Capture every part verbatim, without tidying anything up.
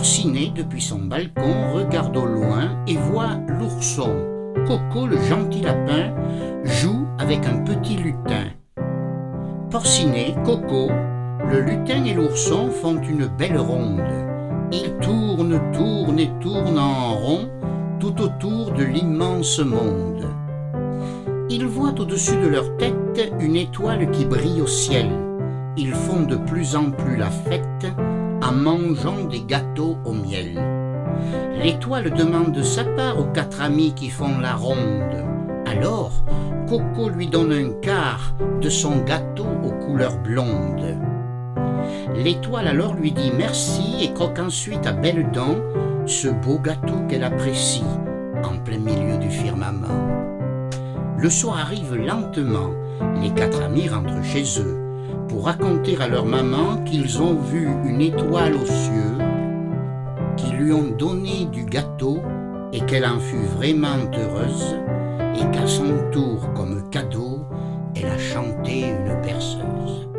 Porcinet, depuis son balcon, regarde au loin et voit l'ourson. Coco, le gentil lapin, joue avec un petit lutin. Porcinet, Coco, le lutin et l'ourson font une belle ronde. Ils tournent, tournent et tournent en rond tout autour de l'immense monde. Ils voient au-dessus de leur tête une étoile qui brille au ciel. Ils font de plus en plus la fête en mangeant des gâteaux au miel. L'étoile demande sa part aux quatre amis qui font la ronde. Alors, Coco lui donne un quart de son gâteau aux couleurs blondes. L'étoile alors lui dit merci et croque ensuite à belles dents ce beau gâteau qu'elle apprécie en plein milieu du firmament. Le soir arrive lentement, les quatre amis rentrent chez eux pour raconter à leur maman qu'ils ont vu une étoile aux cieux, qui lui ont donné du gâteau et qu'elle en fut vraiment heureuse et qu'à son tour, comme cadeau, elle a chanté une berceuse.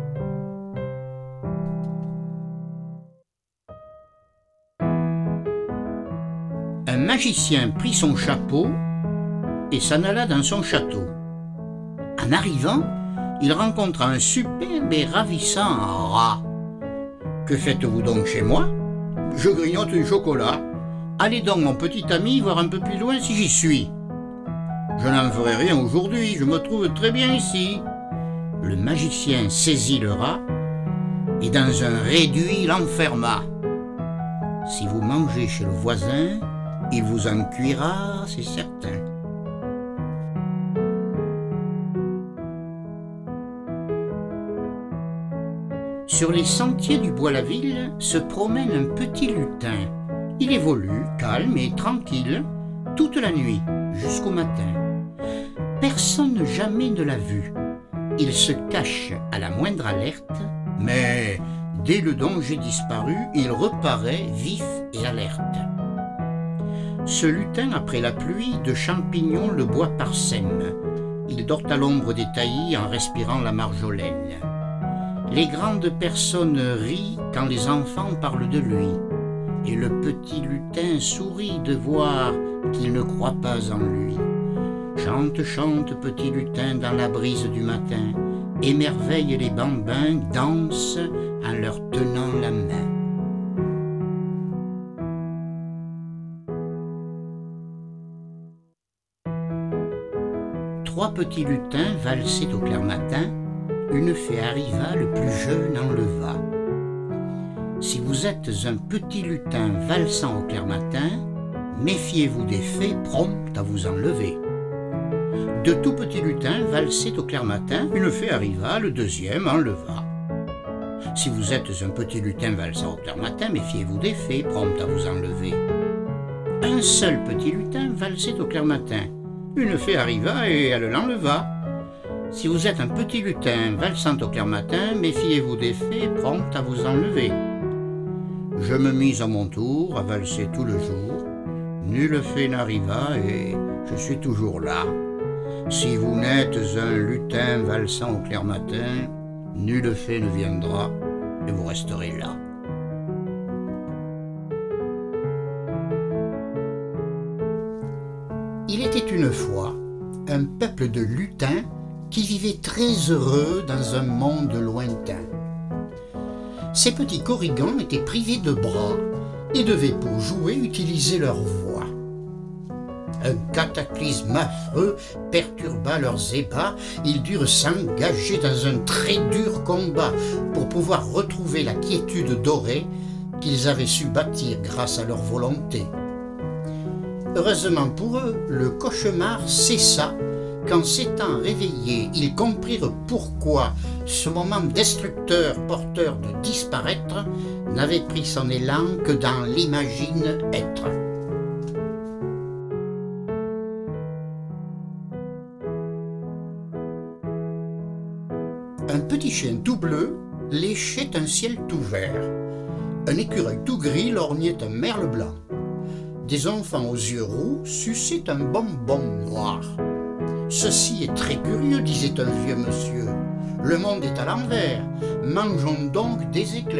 Un magicien prit son chapeau et s'en alla dans son château. En arrivant, il rencontra un superbe et ravissant rat. « Que faites-vous donc chez moi ? Je grignote du chocolat. Allez donc, mon petit ami, voir un peu plus loin si j'y suis. »« Je n'en ferai rien aujourd'hui, je me trouve très bien ici. » Le magicien saisit le rat et dans un réduit l'enferma. « Si vous mangez chez le voisin, il vous en cuira, c'est certain. » Sur les sentiers du Bois-la-Ville se promène un petit lutin. Il évolue, calme et tranquille, toute la nuit, jusqu'au matin. Personne jamais ne l'a vu. Il se cache à la moindre alerte, mais dès le danger disparu, il reparaît vif et alerte. Ce lutin, après la pluie, de champignons le bois parsème. Il dort à l'ombre des taillis en respirant la marjolaine. Les grandes personnes rient quand les enfants parlent de lui, et le petit lutin sourit de voir qu'il ne croit pas en lui. Chante, chante, petit lutin dans la brise du matin, émerveille les bambins, danse en leur tenant la main. Trois petits lutins valsaient au clair matin. Une fée arriva, le plus jeune enleva. Si vous êtes un petit lutin valsant au clair matin, méfiez-vous des fées promptes à vous enlever. De tout petits lutins valsaient au clair matin, une fée arriva, le deuxième enleva. Si vous êtes un petit lutin valsant au clair matin, méfiez-vous des fées promptes à vous enlever. Un seul petit lutin valsait au clair matin, une fée arriva et elle l'enleva. Si vous êtes un petit lutin valsant au clair matin, méfiez-vous des fées promptes à vous enlever. Je me mis à mon tour à valser tout le jour. Nulle fée n'arriva et je suis toujours là. Si vous n'êtes un lutin valsant au clair matin, nulle fée ne viendra et vous resterez là. Il était une fois un peuple de lutins qui vivaient très heureux dans un monde lointain. Ces petits corrigans étaient privés de bras et devaient pour jouer utiliser leur voix. Un cataclysme affreux perturba leurs ébats, ils durent s'engager dans un très dur combat pour pouvoir retrouver la quiétude dorée qu'ils avaient su bâtir grâce à leur volonté. Heureusement pour eux, le cauchemar cessa quand s'étant réveillés, ils comprirent pourquoi ce moment destructeur porteur de disparaître n'avait pris son élan que dans l'imagine-être. Un petit chien tout bleu léchait un ciel tout vert. Un écureuil tout gris lorgnait un merle blanc. Des enfants aux yeux roux suçaient un bonbon noir. « Ceci est très curieux, disait un vieux monsieur. Le monde est à l'envers. Mangeons donc des éclairs. »